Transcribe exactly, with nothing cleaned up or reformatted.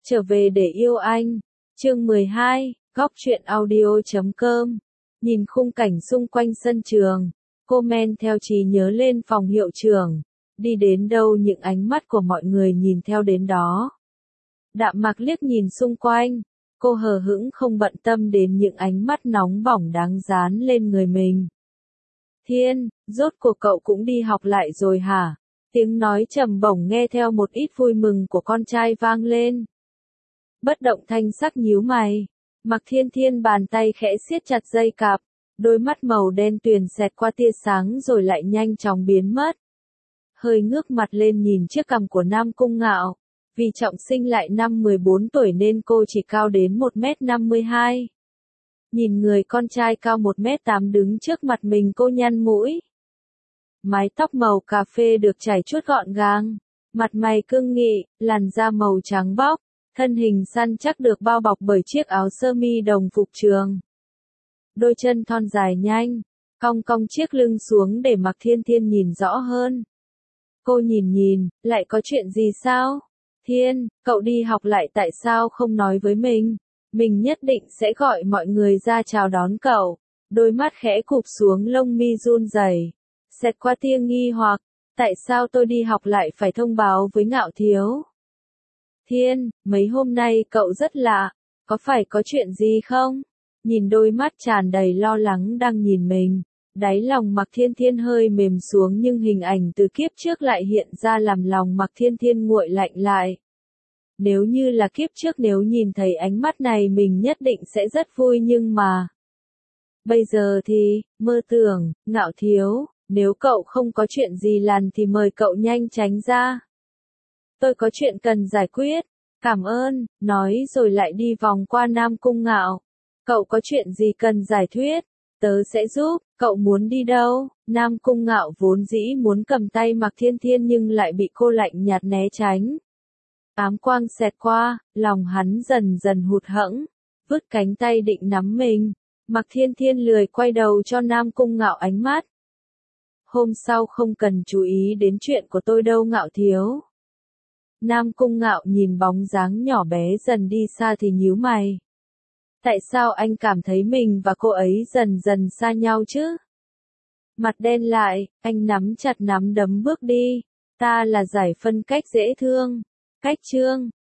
Trở về để yêu anh. Chương mười hai, góc truyện audio chấm com. Nhìn khung cảnh xung quanh sân trường, cô men theo trí nhớ lên phòng hiệu trưởng. Đi đến đâu những ánh mắt của mọi người nhìn theo đến đó. Đạm Mạc liếc nhìn xung quanh, cô hờ hững không bận tâm đến những ánh mắt nóng bỏng đáng dán lên người mình. Thiên, rốt cuộc cậu cũng đi học lại rồi hả? Tiếng nói trầm bổng nghe theo một ít vui mừng của con trai vang lên. Bất động thanh sắc nhíu mày, Mạc Thiên Thiên bàn tay khẽ siết chặt dây cạp, đôi mắt màu đen tuyền xẹt qua tia sáng rồi lại nhanh chóng biến mất. Hơi ngước mặt lên nhìn chiếc cằm của Nam Cung Ngạo, vì trọng sinh lại năm mười bốn tuổi nên cô chỉ cao đến một mét năm mươi hai. Nhìn người con trai cao một mét tám đứng trước mặt mình cô nhăn mũi. Mái tóc màu cà phê được chải chuốt gọn gàng, mặt mày cương nghị, làn da màu trắng bóc, thân hình săn chắc được bao bọc bởi chiếc áo sơ mi đồng phục trường. Đôi chân thon dài nhanh, cong cong chiếc lưng xuống để Mạc Thiên Thiên nhìn rõ hơn. Cô nhìn nhìn, lại có chuyện gì sao? Thiên, cậu đi học lại tại sao không nói với mình? Mình nhất định sẽ gọi mọi người ra chào đón cậu. Đôi mắt khẽ cụp xuống lông mi run rẩy, xẹt qua tia nghi hoặc, tại sao tôi đi học lại phải thông báo với Ngạo thiếu? Thiên, mấy hôm nay cậu rất lạ, có phải có chuyện gì không? Nhìn đôi mắt tràn đầy lo lắng đang nhìn mình, đáy lòng Mạc Thiên Thiên hơi mềm xuống nhưng hình ảnh từ kiếp trước lại hiện ra làm lòng Mạc Thiên Thiên nguội lạnh lại. Nếu như là kiếp trước nếu nhìn thấy ánh mắt này mình nhất định sẽ rất vui nhưng mà... Bây giờ thì, mơ tưởng, Ngạo thiếu, nếu cậu không có chuyện gì làm thì mời cậu nhanh tránh ra. Tôi có chuyện cần giải quyết, cảm ơn, nói rồi lại đi vòng qua Nam Cung Ngạo. Cậu có chuyện gì cần giải thuyết, tớ sẽ giúp, cậu muốn đi đâu? Nam Cung Ngạo vốn dĩ muốn cầm tay Mạc Thiên Thiên nhưng lại bị cô lạnh nhạt né tránh. Ám quang xẹt qua, lòng hắn dần dần hụt hẫng, vứt cánh tay định nắm mình. Mạc Thiên Thiên lười quay đầu cho Nam Cung Ngạo ánh mắt. Hôm sau không cần chú ý đến chuyện của tôi đâu Ngạo thiếu. Nam Cung Ngạo nhìn bóng dáng nhỏ bé dần đi xa thì nhíu mày. Tại sao anh cảm thấy mình và cô ấy dần dần xa nhau chứ? Mặt đen lại, anh nắm chặt nắm đấm bước đi. Ta là giải phân cách dễ thương. Cách chương,